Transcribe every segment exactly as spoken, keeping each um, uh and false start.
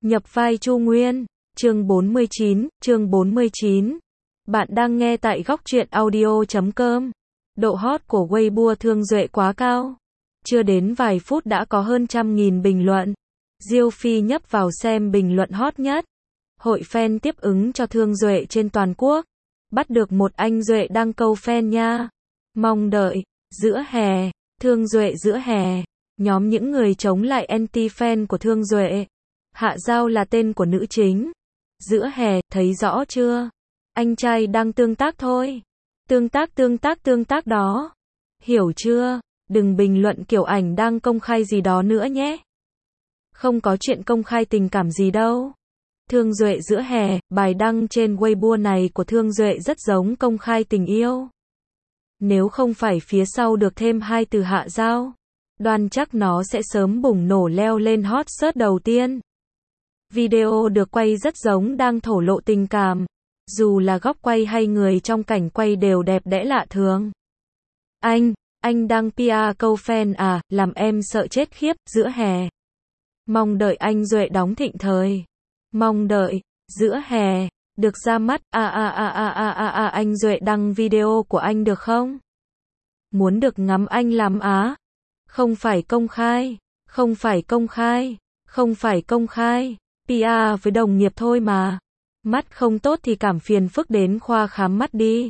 Nhập vai Chu Nguyên, chương bốn mươi chín, chương bốn mươi chín. Bạn đang nghe tại góc truyện audio chấm com. Độ hot của Weibo Thương Duệ quá cao. Chưa đến vài phút đã có hơn trăm nghìn bình luận. Diêu Phi nhấp vào xem bình luận hot nhất. Hội fan tiếp ứng cho Thương Duệ trên toàn quốc. Bắt được một anh Duệ đăng câu fan nha. Mong đợi, giữa hè, Thương Duệ giữa hè. Nhóm những người chống lại anti-fan của Thương Duệ. Hạ Giao là tên của nữ chính. Giữa hè, thấy rõ chưa? Anh trai đang tương tác thôi. Tương tác tương tác tương tác đó. Hiểu chưa? Đừng bình luận kiểu ảnh đang công khai gì đó nữa nhé. Không có chuyện công khai tình cảm gì đâu. Thương Duệ giữa hè, bài đăng trên Weibo này của Thương Duệ rất giống công khai tình yêu. Nếu không phải phía sau được thêm hai từ Hạ Giao, đoán chắc nó sẽ sớm bùng nổ leo lên hot search đầu tiên. Video được quay rất giống đang thổ lộ tình cảm. Dù là góc quay hay người trong cảnh quay đều đẹp đẽ lạ thường. Anh, anh đăng pê e câu fan à, làm em sợ chết khiếp, giữa hè. Mong đợi anh Duệ đóng thịnh thời. Mong đợi, giữa hè, được ra mắt, à à à à à à à anh Duệ đăng video của anh được không? Muốn được ngắm anh làm á. Không phải công khai, không phải công khai, không phải công khai. pê e với đồng nghiệp thôi mà. Mắt không tốt thì cảm phiền phức đến khoa khám mắt đi.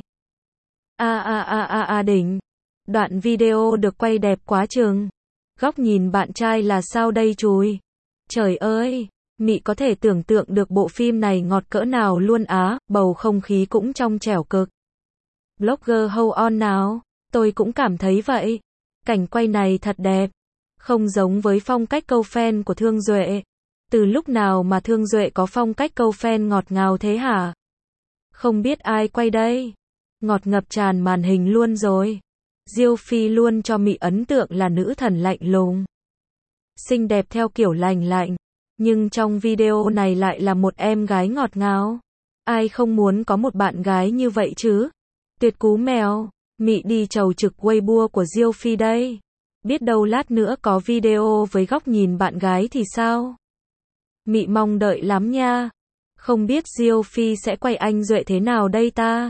A a a a a đỉnh. Đoạn video được quay đẹp quá chừng. Góc nhìn bạn trai là sao đây chùi? Trời ơi, mị có thể tưởng tượng được bộ phim này ngọt cỡ nào luôn á, bầu không khí cũng trong trẻo cực. Blogger hold on nào, tôi cũng cảm thấy vậy. Cảnh quay này thật đẹp. Không giống với phong cách câu fan của Thương Duệ. Từ lúc nào mà Thương Duệ có phong cách câu fan ngọt ngào thế hả? Không biết ai quay đây. Ngọt ngập tràn màn hình luôn rồi. Diêu Phi luôn cho mị ấn tượng là nữ thần lạnh lùng. Xinh đẹp theo kiểu lành lạnh. Nhưng trong video này lại là một em gái ngọt ngào. Ai không muốn có một bạn gái như vậy chứ? Tuyệt cú mèo. Mị đi chầu trực Weibo của Diêu Phi đây. Biết đâu lát nữa có video với góc nhìn bạn gái thì sao? Mị mong đợi lắm nha. Không biết Diêu Phi sẽ quay anh Duệ thế nào đây ta?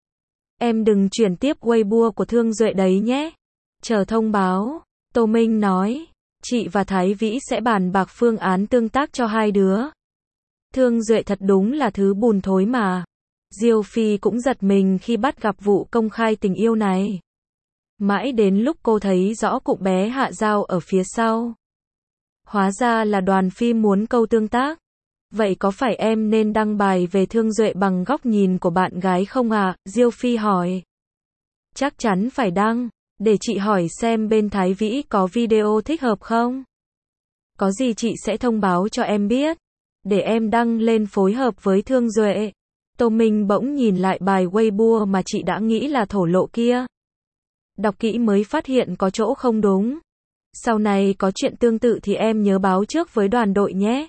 Em đừng chuyển tiếp Weibo của Thương Duệ đấy nhé. Chờ thông báo. Tô Minh nói, chị và Thái Vĩ sẽ bàn bạc phương án tương tác cho hai đứa. Thương Duệ thật đúng là thứ bùn thối mà. Diêu Phi cũng giật mình khi bắt gặp vụ công khai tình yêu này. Mãi đến lúc cô thấy rõ cụm bé Hạ Giao ở phía sau. Hóa ra là đoàn phim muốn câu tương tác. Vậy có phải em nên đăng bài về Thương Duệ bằng góc nhìn của bạn gái không à? Diêu Phi hỏi. Chắc chắn phải đăng. Để chị hỏi xem bên Thái Vĩ có video thích hợp không? Có gì chị sẽ thông báo cho em biết. Để em đăng lên phối hợp với Thương Duệ. Tô Minh bỗng nhìn lại bài Weibo mà chị đã nghĩ là thổ lộ kia. Đọc kỹ mới phát hiện có chỗ không đúng. Sau này có chuyện tương tự thì em nhớ báo trước với đoàn đội nhé.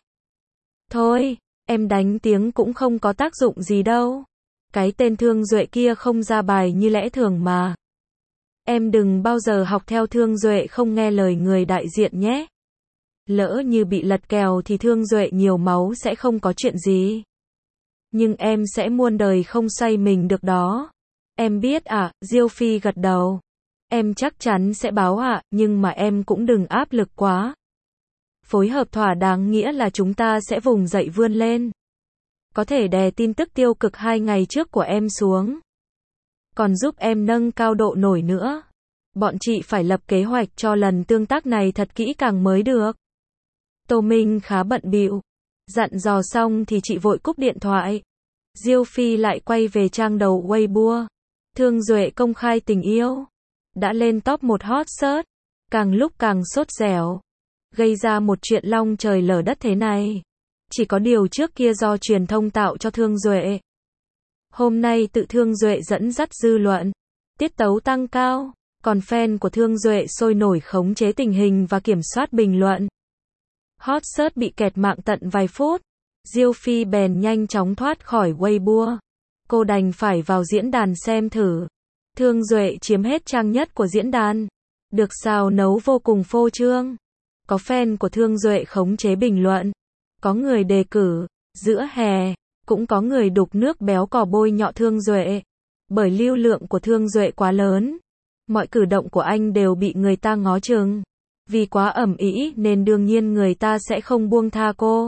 Thôi, em đánh tiếng cũng không có tác dụng gì đâu. Cái tên Thương Duệ kia không ra bài như lẽ thường mà. Em đừng bao giờ học theo Thương Duệ không nghe lời người đại diện nhé. Lỡ như bị lật kèo thì Thương Duệ nhiều máu sẽ không có chuyện gì. Nhưng em sẽ muôn đời không xoay mình được đó. Em biết à, Diêu Phi gật đầu. Em chắc chắn sẽ báo ạ, à, nhưng mà em cũng đừng áp lực quá. Phối hợp thỏa đáng nghĩa là chúng ta sẽ vùng dậy vươn lên. Có thể đè tin tức tiêu cực hai ngày trước của em xuống. Còn giúp em nâng cao độ nổi nữa. Bọn chị phải lập kế hoạch cho lần tương tác này thật kỹ càng mới được. Tô Minh khá bận bịu. Dặn dò xong thì chị vội cúp điện thoại. Diêu Phi lại quay về trang đầu Weibo. Thương Duệ công khai tình yêu. Đã lên top một hot search. Càng lúc càng sốt dẻo. Gây ra một chuyện long trời lở đất thế này. Chỉ có điều trước kia do truyền thông tạo cho Thương Duệ. Hôm nay tự Thương Duệ dẫn dắt dư luận. Tiết tấu tăng cao. Còn fan của Thương Duệ sôi nổi khống chế tình hình và kiểm soát bình luận. Hot search bị kẹt mạng tận vài phút. Diêu Phi bèn nhanh chóng thoát khỏi Weibo. Cô đành phải vào diễn đàn xem thử. Thương Duệ chiếm hết trang nhất của diễn đàn. Được xào nấu vô cùng phô trương. Có fan của Thương Duệ khống chế bình luận. Có người đề cử, giữa hè, cũng có người đục nước béo cò bôi nhọ Thương Duệ. Bởi lưu lượng của Thương Duệ quá lớn, mọi cử động của anh đều bị người ta ngó chừng. Vì quá ầm ĩ nên đương nhiên người ta sẽ không buông tha cô.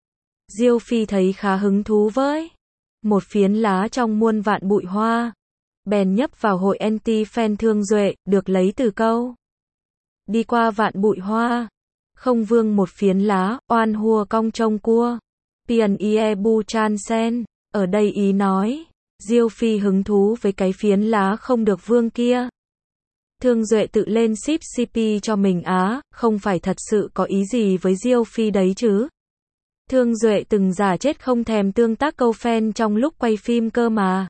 Diêu Phi thấy khá hứng thú với một phiến lá trong muôn vạn bụi hoa. Bèn nhấp vào hội anti-fan Thương Duệ, được lấy từ câu đi qua vạn bụi hoa, không vương một phiến lá, oan hua cong trông cua. Pian ie bu chan sen, ở đây ý nói, Diêu Phi hứng thú với cái phiến lá không được vương kia. Thương Duệ tự lên ship xê pê cho mình á, không phải thật sự có ý gì với Diêu Phi đấy chứ. Thương Duệ từng giả chết không thèm tương tác câu fan trong lúc quay phim cơ mà.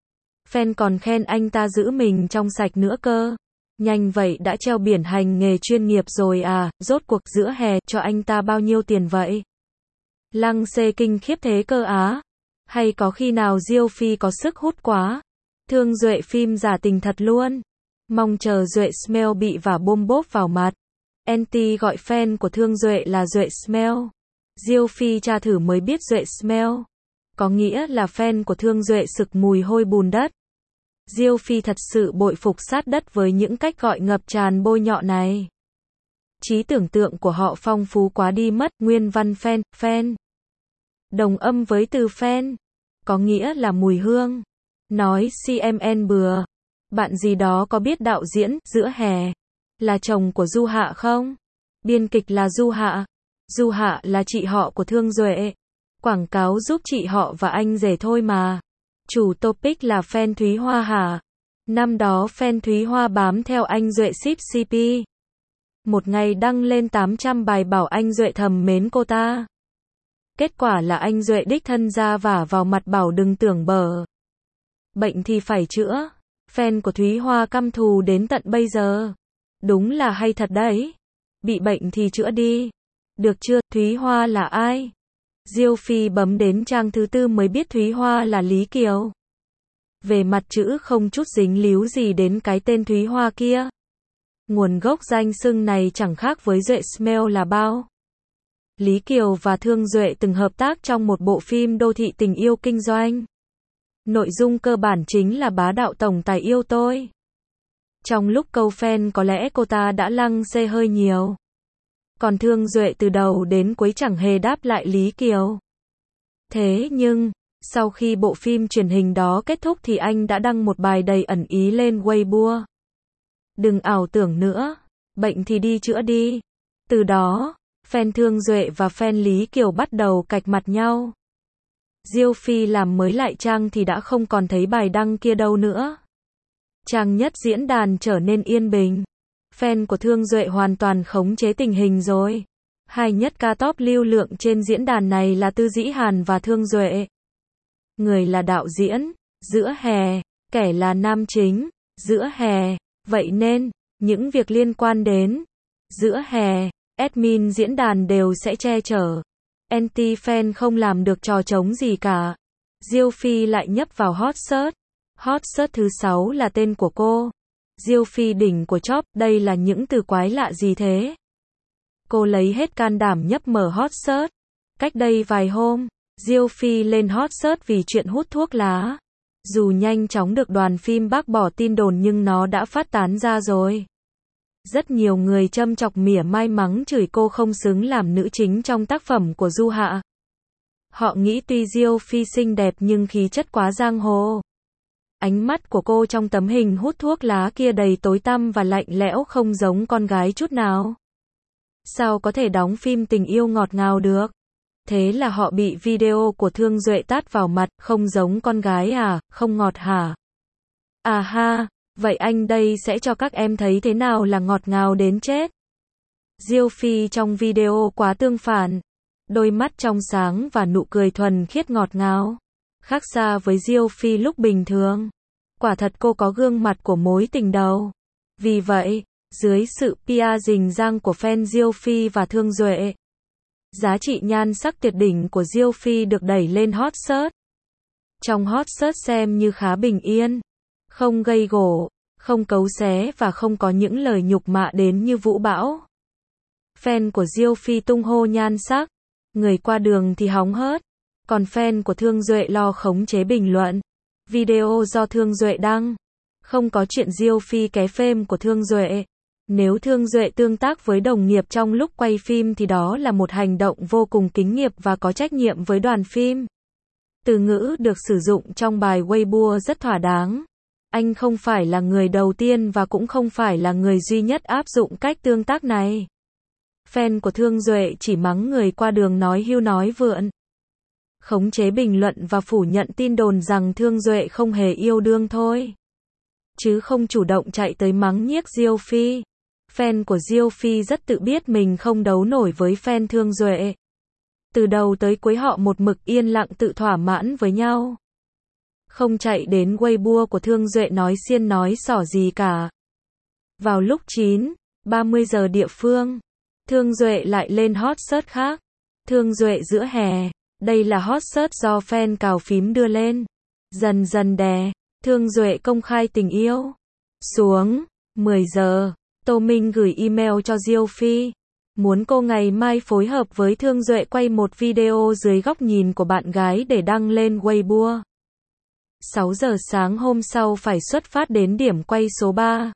Fan còn khen anh ta giữ mình trong sạch nữa cơ. Nhanh vậy đã treo biển hành nghề chuyên nghiệp rồi à, rốt cuộc giữa hè cho anh ta bao nhiêu tiền vậy? Lăng xê kinh khiếp thế cơ á. Hay có khi nào Diêu Phi có sức hút quá? Thương Duệ phim giả tình thật luôn. Mong chờ Duệ Smell bị vả bôm bốp vào mặt. Anti gọi fan của Thương Duệ là Duệ Smell. Diêu Phi tra thử mới biết Duệ Smell có nghĩa là fan của Thương Duệ sực mùi hôi bùn đất. Diêu Phi thật sự bội phục sát đất với những cách gọi ngập tràn bôi nhọ này. Trí tưởng tượng của họ phong phú quá đi mất. Nguyên văn fan, fan đồng âm với từ fan, có nghĩa là mùi hương. Nói xê em en bừa. Bạn gì đó có biết đạo diễn giữa hè là chồng của Du Hạ không? Biên kịch là Du Hạ. Du Hạ là chị họ của Thương Duệ. Quảng cáo giúp chị họ và anh rể thôi mà. Chủ topic là fan Thúy Hoa hả? Năm đó fan Thúy Hoa bám theo anh Duệ ship xê pê. Một ngày đăng lên tám trăm bài bảo anh Duệ thầm mến cô ta. Kết quả là anh Duệ đích thân ra vả vào mặt bảo đừng tưởng bở. Bệnh thì phải chữa. Fan của Thúy Hoa căm thù đến tận bây giờ. Đúng là hay thật đấy. Bị bệnh thì chữa đi. Được chưa, Thúy Hoa là ai? Diêu Phi bấm đến trang thứ tư mới biết Thúy Hoa là Lý Kiều. Về mặt chữ không chút dính líu gì đến cái tên Thúy Hoa kia. Nguồn gốc danh xưng này chẳng khác với Duệ Smell là bao. Lý Kiều và Thương Duệ từng hợp tác trong một bộ phim đô thị tình yêu kinh doanh. Nội dung cơ bản chính là bá đạo tổng tài yêu tôi. Trong lúc câu fan có lẽ cô ta đã lăng xê hơi nhiều. Còn Thương Duệ từ đầu đến cuối chẳng hề đáp lại Lý Kiều. Thế nhưng, sau khi bộ phim truyền hình đó kết thúc thì anh đã đăng một bài đầy ẩn ý lên Weibo. Đừng ảo tưởng nữa, bệnh thì đi chữa đi. Từ đó, fan Thương Duệ và fan Lý Kiều bắt đầu cạch mặt nhau. Diêu Phi làm mới lại trang thì đã không còn thấy bài đăng kia đâu nữa. Trang nhất diễn đàn trở nên yên bình. Fan của Thương Duệ hoàn toàn khống chế tình hình rồi. Hai nhất ca top lưu lượng trên diễn đàn này là Tư Dĩ Hàn và Thương Duệ. Người là đạo diễn, giữa hè, kẻ là nam chính, giữa hè. Vậy nên, những việc liên quan đến giữa hè, admin diễn đàn đều sẽ che chở. Anti-fan không làm được trò trống gì cả. Diêu Phi lại nhấp vào hot search. Hot search thứ sáu là tên của cô. Diêu Phi đỉnh của chóp, đây là những từ quái lạ gì thế? Cô lấy hết can đảm nhấp mở hot search. Cách đây vài hôm, Diêu Phi lên hot search vì chuyện hút thuốc lá. Dù nhanh chóng được đoàn phim bác bỏ tin đồn nhưng nó đã phát tán ra rồi. Rất nhiều người châm chọc mỉa mai mắng chửi cô không xứng làm nữ chính trong tác phẩm của Du Hạ. Họ nghĩ tuy Diêu Phi xinh đẹp nhưng khí chất quá giang hồ. Ánh mắt của cô trong tấm hình hút thuốc lá kia đầy tối tăm và lạnh lẽo không giống con gái chút nào. Sao có thể đóng phim tình yêu ngọt ngào được? Thế là họ bị video của Thương Duệ tát vào mặt, không giống con gái à, không ngọt hả? À ha, vậy anh đây sẽ cho các em thấy thế nào là ngọt ngào đến chết. Diêu Phi trong video quá tương phản. Đôi mắt trong sáng và nụ cười thuần khiết ngọt ngào. Khác xa với Diêu Phi lúc bình thường. Quả thật cô có gương mặt của mối tình đầu. Vì vậy, dưới sự pê e rình rang của fan Diêu Phi và Thương Duệ, giá trị nhan sắc tuyệt đỉnh của Diêu Phi được đẩy lên hot search. Trong hot search xem như khá bình yên, không gây gổ, không cấu xé và không có những lời nhục mạ đến như vũ bão. Fan của Diêu Phi tung hô nhan sắc, Người qua đường thì hóng hớt, còn fan của Thương Duệ lo khống chế bình luận. Video do Thương Duệ đăng. Không có chuyện Diêu Phi ké phêm của Thương Duệ. Nếu Thương Duệ tương tác với đồng nghiệp trong lúc quay phim thì đó là một hành động vô cùng kính nghiệp và có trách nhiệm với đoàn phim. Từ ngữ được sử dụng trong bài Weibo rất thỏa đáng. Anh không phải là người đầu tiên và cũng không phải là người duy nhất áp dụng cách tương tác này. Fan của Thương Duệ chỉ mắng người qua đường nói hưu nói vượn. Khống chế bình luận và phủ nhận tin đồn rằng Thương Duệ không hề yêu đương thôi. Chứ không chủ động chạy tới mắng nhiếc Diêu Phi. Fan của Diêu Phi rất tự biết mình không đấu nổi với fan Thương Duệ. Từ đầu tới cuối họ một mực yên lặng tự thỏa mãn với nhau. Không chạy đến Weibo của Thương Duệ nói xiên nói xỏ gì cả. Vào lúc chín ba mươi giờ địa phương, Thương Duệ lại lên hot search khác. Thương Duệ giữa hè. Đây là hot search do fan cào phím đưa lên. Dần dần đè. Thương Duệ công khai tình yêu. Xuống. mười giờ. Tô Minh gửi email cho Diêu Phi. Muốn cô ngày mai phối hợp với Thương Duệ quay một video dưới góc nhìn của bạn gái để đăng lên Weibo. sáu giờ sáng hôm sau phải xuất phát đến điểm quay số ba.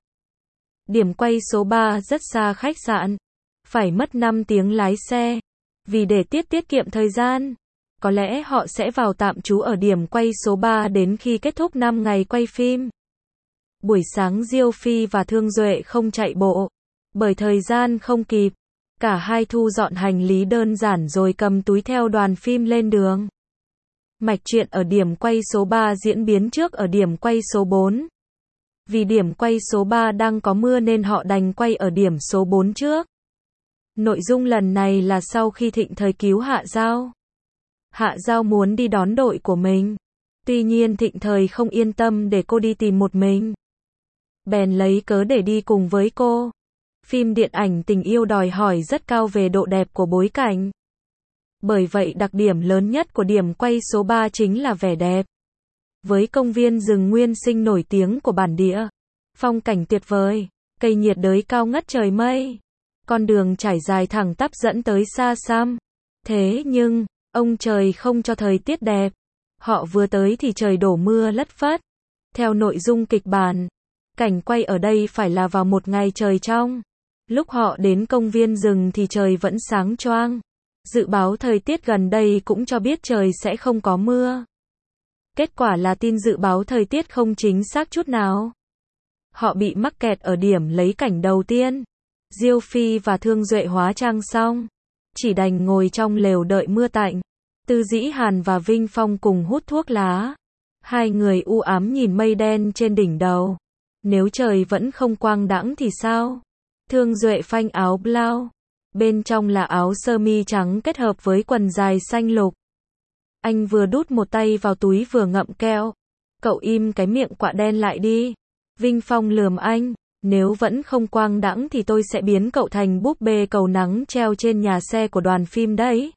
Điểm quay số ba rất xa khách sạn. Phải mất năm tiếng lái xe. Vì để tiết tiết kiệm thời gian, có lẽ họ sẽ vào tạm trú ở điểm quay số ba đến khi kết thúc năm ngày quay phim. Buổi sáng Diêu Phi và Thương Duệ không chạy bộ, bởi thời gian không kịp. Cả hai thu dọn hành lý đơn giản rồi cầm túi theo đoàn phim lên đường. Mạch truyện ở điểm quay số ba diễn biến trước ở điểm quay số bốn. Vì điểm quay số ba đang có mưa nên họ đành quay ở điểm số bốn trước. Nội dung lần này là sau khi Thịnh Thời cứu Hạ Giao. Hạ Giao muốn đi đón đội của mình. Tuy nhiên Thịnh Thời không yên tâm để cô đi tìm một mình. Bèn lấy cớ để đi cùng với cô. Phim điện ảnh tình yêu đòi hỏi rất cao về độ đẹp của bối cảnh. Bởi vậy đặc điểm lớn nhất của điểm quay số ba chính là vẻ đẹp. Với công viên rừng nguyên sinh nổi tiếng của bản địa, phong cảnh tuyệt vời, cây nhiệt đới cao ngất trời mây, con đường trải dài thẳng tắp dẫn tới xa xăm. Thế nhưng, ông trời không cho thời tiết đẹp. Họ vừa tới thì trời đổ mưa lất phất. Theo nội dung kịch bản, cảnh quay ở đây phải là vào một ngày trời trong. Lúc họ đến công viên rừng thì trời vẫn sáng choang. Dự báo thời tiết gần đây cũng cho biết trời sẽ không có mưa. Kết quả là tin dự báo thời tiết không chính xác chút nào. Họ bị mắc kẹt ở điểm lấy cảnh đầu tiên. Diêu Phi và Thương Duệ hóa trang xong, chỉ đành ngồi trong lều đợi mưa tạnh. Tư Dĩ Hàn và Vinh Phong cùng hút thuốc lá. Hai người u ám nhìn mây đen trên đỉnh đầu. Nếu trời vẫn không quang đãng thì sao? Thương Duệ phanh áo blau. Bên trong là áo sơ mi trắng kết hợp với quần dài xanh lục. Anh vừa đút một tay vào túi vừa ngậm kẹo. Cậu im cái miệng quạ đen lại đi. Vinh Phong lườm anh. Nếu vẫn không quang đãng thì tôi sẽ biến cậu thành búp bê cầu nắng treo trên nhà xe của đoàn phim đấy.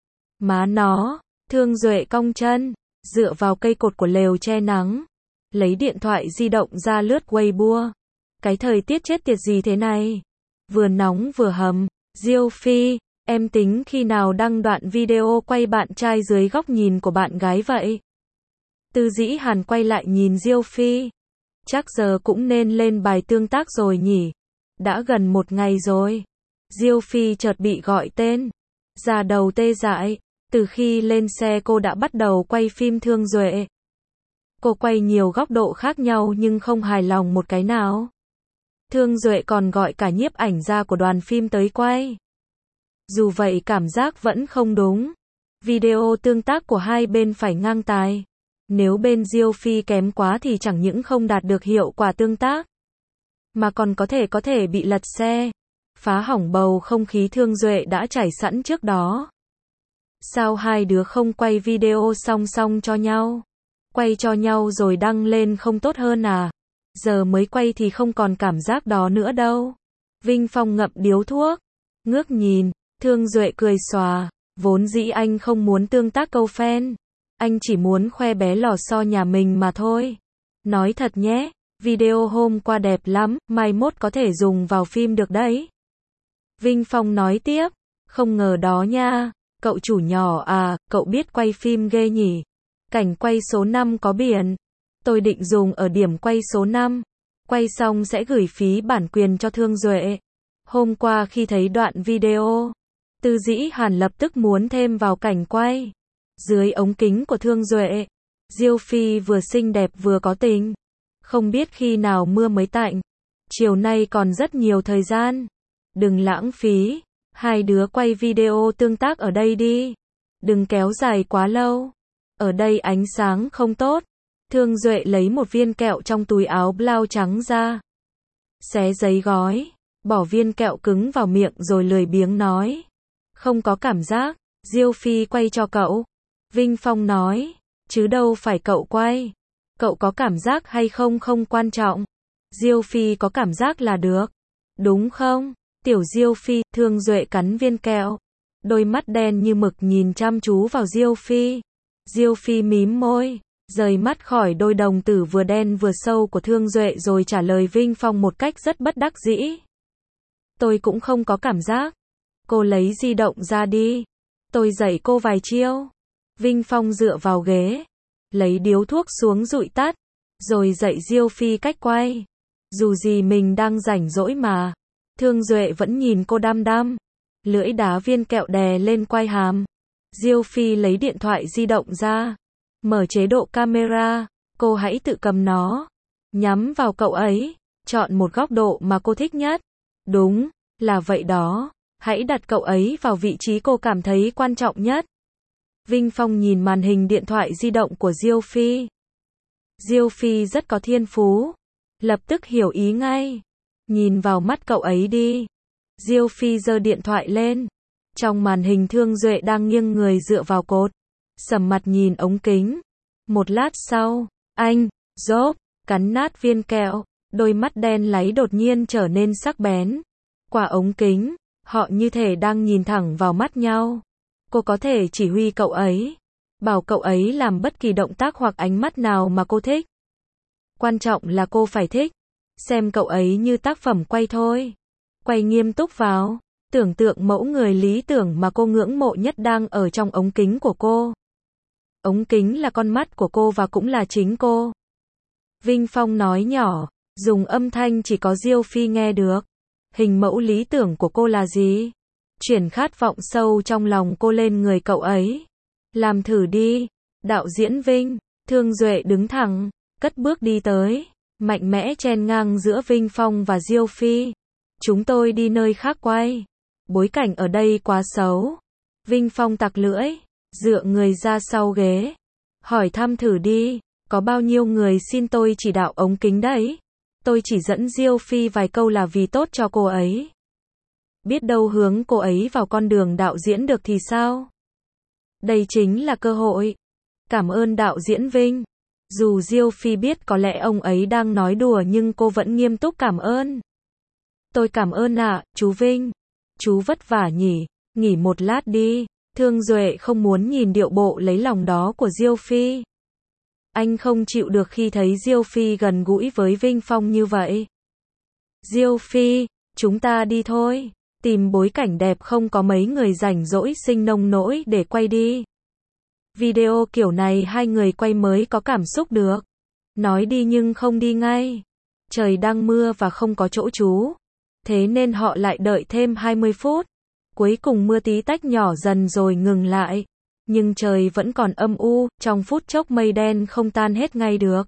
Má nó. Thương Duệ cong chân, dựa vào cây cột của lều che nắng. Lấy điện thoại di động ra lướt Weibo. Cái thời tiết chết tiệt gì thế này? Vừa nóng vừa hầm. Diêu Phi, em tính khi nào đăng đoạn video quay bạn trai dưới góc nhìn của bạn gái vậy? Tư Dĩ Hàn quay lại nhìn Diêu Phi. Chắc giờ cũng nên lên bài tương tác rồi nhỉ? Đã gần một ngày rồi. Diêu Phi chợt bị gọi tên. Da đầu tê dại. Từ khi lên xe cô đã bắt đầu quay phim Thương Duệ. Cô quay nhiều góc độ khác nhau nhưng không hài lòng một cái nào. Thương Duệ còn gọi cả nhiếp ảnh gia của đoàn phim tới quay. Dù vậy cảm giác vẫn không đúng. Video tương tác của hai bên phải ngang tài. Nếu bên Diêu Phi kém quá thì chẳng những không đạt được hiệu quả tương tác, mà còn có thể có thể bị lật xe, phá hỏng bầu không khí Thương Duệ đã trải sẵn trước đó. Sao hai đứa không quay video song song cho nhau? Quay cho nhau rồi đăng lên không tốt hơn à? Giờ mới quay thì không còn cảm giác đó nữa đâu. Vinh Phong ngậm điếu thuốc, ngước nhìn, Thương Duệ cười xòa, vốn dĩ anh không muốn tương tác câu fan. Anh chỉ muốn khoe bé lò xo nhà mình mà thôi. Nói thật nhé, video hôm qua đẹp lắm, mai mốt có thể dùng vào phim được đấy. Vinh Phong nói tiếp, không ngờ đó nha, Cậu chủ nhỏ à, cậu biết quay phim ghê nhỉ. Cảnh quay số năm có biển. Tôi định dùng ở điểm quay số năm. Quay xong sẽ gửi phí bản quyền cho Thương Duệ. Hôm qua khi thấy đoạn video, Tư Dĩ Hàn lập tức muốn thêm vào cảnh quay. Dưới ống kính của Thương Duệ, Diêu Phi vừa xinh đẹp vừa có tình. Không biết khi nào mưa mới tạnh. Chiều nay còn rất nhiều thời gian. Đừng lãng phí. Hai đứa quay video tương tác ở đây đi. Đừng kéo dài quá lâu. Ở đây ánh sáng không tốt. Thương Duệ lấy một viên kẹo trong túi áo blau trắng ra. Xé giấy gói. Bỏ viên kẹo cứng vào miệng rồi lười biếng nói. Không có cảm giác. Diêu Phi quay cho cậu. Vinh Phong nói. Chứ đâu phải cậu quay. Cậu có cảm giác hay không không quan trọng. Diêu Phi có cảm giác là được. Đúng không? Tiểu Diêu Phi, Thương Duệ cắn viên kẹo. Đôi mắt đen như mực nhìn chăm chú vào Diêu Phi. Diêu Phi mím môi, rời mắt khỏi đôi đồng tử vừa đen vừa sâu của Thương Duệ rồi trả lời Vinh Phong một cách rất bất đắc dĩ. Tôi cũng không có cảm giác. Cô lấy di động ra đi. Tôi dạy cô vài chiêu. Vinh Phong dựa vào ghế, lấy điếu thuốc xuống dụi tắt, rồi dạy Diêu Phi cách quay. Dù gì mình đang rảnh rỗi mà. Thương Duệ vẫn nhìn cô đăm đăm. Lưỡi đá viên kẹo đè lên quai hàm. Diêu Phi lấy điện thoại di động ra. Mở chế độ camera. Cô hãy tự cầm nó. Nhắm vào cậu ấy. Chọn một góc độ mà cô thích nhất. Đúng, là vậy đó. Hãy đặt cậu ấy vào vị trí cô cảm thấy quan trọng nhất. Vinh Phong nhìn màn hình điện thoại di động của Diêu Phi. Diêu Phi rất có thiên phú. Lập tức hiểu ý ngay. Nhìn vào mắt cậu ấy đi. Diêu Phi giơ điện thoại lên. Trong màn hình Thương Duệ đang nghiêng người dựa vào cột. Sầm mặt nhìn ống kính. Một lát sau, anh, rốp, cắn nát viên kẹo. Đôi mắt đen láy đột nhiên trở nên sắc bén. Qua ống kính, họ như thể đang nhìn thẳng vào mắt nhau. Cô có thể chỉ huy cậu ấy. Bảo cậu ấy làm bất kỳ động tác hoặc ánh mắt nào mà cô thích. Quan trọng là cô phải thích. Xem cậu ấy như tác phẩm quay thôi. Quay nghiêm túc vào. Tưởng tượng mẫu người lý tưởng mà cô ngưỡng mộ nhất đang ở trong ống kính của cô. Ống kính là con mắt của cô và cũng là chính cô. Vinh Phong nói nhỏ, dùng âm thanh chỉ có Diêu Phi nghe được. Hình mẫu lý tưởng của cô là gì? Chuyển khát vọng sâu trong lòng cô lên người cậu ấy. Làm thử đi. Đạo diễn Vinh. Thương Duệ đứng thẳng, cất bước đi tới, mạnh mẽ chen ngang giữa Vinh Phong và Diêu Phi. Chúng tôi đi nơi khác quay. Bối cảnh ở đây quá xấu. Vinh Phong tặc lưỡi, dựa người ra sau ghế. Hỏi thăm thử đi, có bao nhiêu người xin tôi chỉ đạo ống kính đấy? Tôi chỉ dẫn Diêu Phi vài câu là vì tốt cho cô ấy. Biết đâu hướng cô ấy vào con đường đạo diễn được thì sao? Đây chính là cơ hội. Cảm ơn đạo diễn Vinh. Dù Diêu Phi biết có lẽ ông ấy đang nói đùa nhưng cô vẫn nghiêm túc cảm ơn. Tôi cảm ơn ạ, à, chú Vinh. Chú vất vả nhỉ, nghỉ một lát đi. Thương Duệ không muốn nhìn điệu bộ lấy lòng đó của Diêu Phi. Anh không chịu được khi thấy Diêu Phi gần gũi với Vinh Phong như vậy. Diêu Phi, chúng ta đi thôi. Tìm bối cảnh đẹp không có mấy người rảnh rỗi sinh nông nỗi để quay đi. Video kiểu này hai người quay mới có cảm xúc được. Nói đi nhưng không đi ngay. Trời đang mưa và không có chỗ trú. Thế nên họ lại đợi thêm hai mươi phút. Cuối cùng mưa tí tách nhỏ dần rồi ngừng lại. Nhưng trời vẫn còn âm u, trong phút chốc mây đen không tan hết ngay được.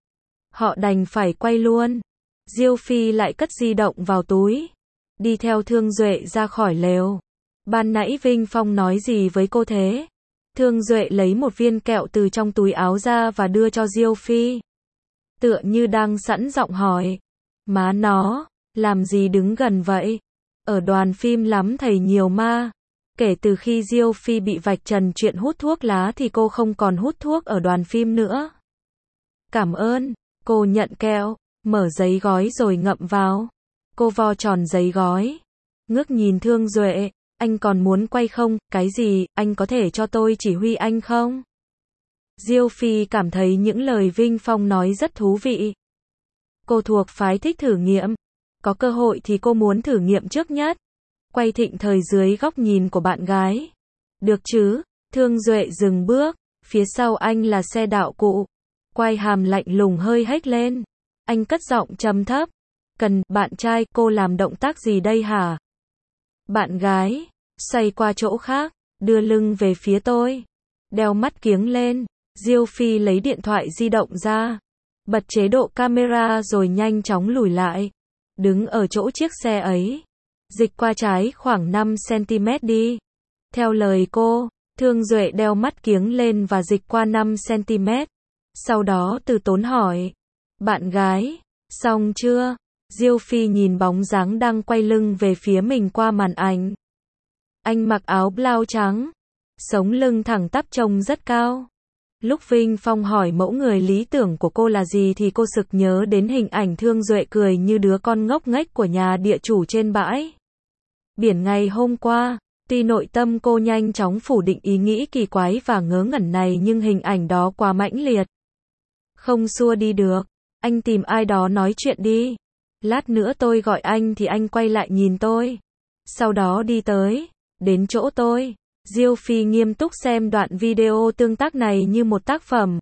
Họ đành phải quay luôn. Diêu Phi lại cất di động vào túi. Đi theo Thương Duệ ra khỏi lều. Ban nãy Vinh Phong nói gì với cô thế? Thương Duệ lấy một viên kẹo từ trong túi áo ra và đưa cho Diêu Phi. Tựa như đang sẵn giọng hỏi. Má nó, làm gì đứng gần vậy? Ở đoàn phim lắm thầy nhiều ma. Kể từ khi Diêu Phi bị vạch trần chuyện hút thuốc lá thì cô không còn hút thuốc ở đoàn phim nữa. Cảm ơn. Cô nhận kẹo, mở giấy gói rồi ngậm vào. Cô vo tròn giấy gói. Ngước nhìn Thương Duệ. Anh còn muốn quay không? Cái gì? Anh có thể cho tôi chỉ huy anh không? Diêu Phi cảm thấy những lời Vinh Phong nói rất thú vị. Cô thuộc phái thích thử nghiệm. Có cơ hội thì cô muốn thử nghiệm trước nhất. Quay thịnh thời dưới góc nhìn của bạn gái. Được chứ? Thương Duệ dừng bước, phía sau anh là xe đạo cụ. Quai hàm lạnh lùng hơi hếch lên. Anh cất giọng trầm thấp. Cần, bạn trai, cô làm động tác gì đây hả? Bạn gái, xoay qua chỗ khác, đưa lưng về phía tôi. Đeo mắt kiếng lên, Diêu Phi lấy điện thoại di động ra. Bật chế độ camera rồi nhanh chóng lùi lại. Đứng ở chỗ chiếc xe ấy. Dịch qua trái khoảng năm xăng-ti-mét đi. Theo lời cô, Thương Duệ đeo mắt kiếng lên và dịch qua năm xăng-ti-mét. Sau đó từ tốn hỏi. Bạn gái, xong chưa? Diêu Phi nhìn bóng dáng đang quay lưng về phía mình qua màn ảnh. Anh mặc áo blau trắng. Sống lưng thẳng tắp trông rất cao. Lúc Vinh Phong hỏi mẫu người lý tưởng của cô là gì thì cô sực nhớ đến hình ảnh Thương Duệ cười như đứa con ngốc nghếch của nhà địa chủ trên bãi biển ngày hôm qua. Tuy nội tâm cô nhanh chóng phủ định ý nghĩ kỳ quái và ngớ ngẩn này nhưng hình ảnh đó quá mãnh liệt. Không xua đi được. Anh tìm ai đó nói chuyện đi. Lát nữa tôi gọi anh thì anh quay lại nhìn tôi. Sau đó đi tới, đến chỗ tôi. Diêu Phi nghiêm túc xem đoạn video tương tác này như một tác phẩm.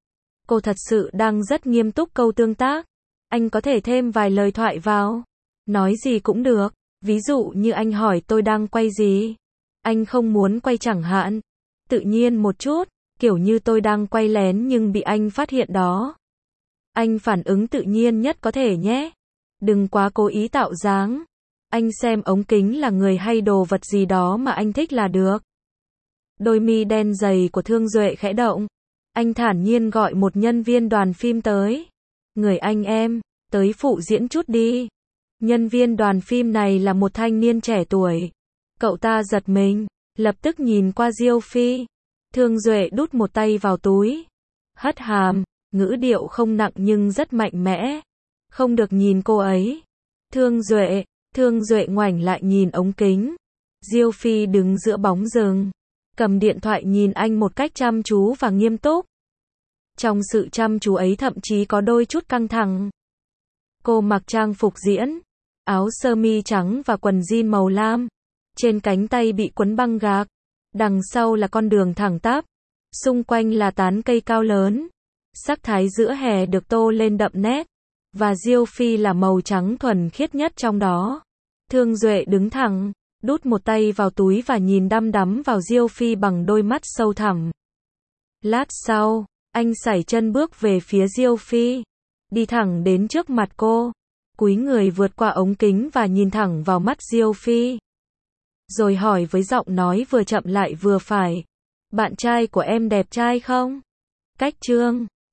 Cô thật sự đang rất nghiêm túc câu tương tác. Anh có thể thêm vài lời thoại vào. Nói gì cũng được. Ví dụ như anh hỏi tôi đang quay gì. Anh không muốn quay chẳng hạn. Tự nhiên một chút, kiểu như tôi đang quay lén nhưng bị anh phát hiện đó. Anh phản ứng tự nhiên nhất có thể nhé. Đừng quá cố ý tạo dáng. Anh xem ống kính là người hay đồ vật gì đó mà anh thích là được. Đôi mi đen dày của Thương Duệ khẽ động. Anh thản nhiên gọi một nhân viên đoàn phim tới. Người anh em, tới phụ diễn chút đi. Nhân viên đoàn phim này là một thanh niên trẻ tuổi. Cậu ta giật mình, lập tức nhìn qua Diêu Phi. Thương Duệ đút một tay vào túi. Hất hàm, ngữ điệu không nặng nhưng rất mạnh mẽ. Không được nhìn cô ấy. Thương Duệ, Thương Duệ ngoảnh lại nhìn ống kính. Diêu Phi đứng giữa bóng rừng. Cầm điện thoại nhìn anh một cách chăm chú và nghiêm túc. Trong sự chăm chú ấy thậm chí có đôi chút căng thẳng. Cô mặc trang phục diễn. Áo sơ mi trắng và quần jean màu lam. Trên cánh tay bị quấn băng gạc. Đằng sau là con đường thẳng tắp. Xung quanh là tán cây cao lớn. Sắc thái giữa hè được tô lên đậm nét. Và Diêu Phi là màu trắng thuần khiết nhất trong đó. Thương Duệ đứng thẳng, đút một tay vào túi và nhìn đăm đắm vào Diêu Phi bằng đôi mắt sâu thẳm. Lát sau, anh sải chân bước về phía Diêu Phi. Đi thẳng đến trước mặt cô. Cúi người vượt qua ống kính và nhìn thẳng vào mắt Diêu Phi. Rồi hỏi với giọng nói vừa chậm lại vừa phải. Bạn trai của em đẹp trai không? Cách chương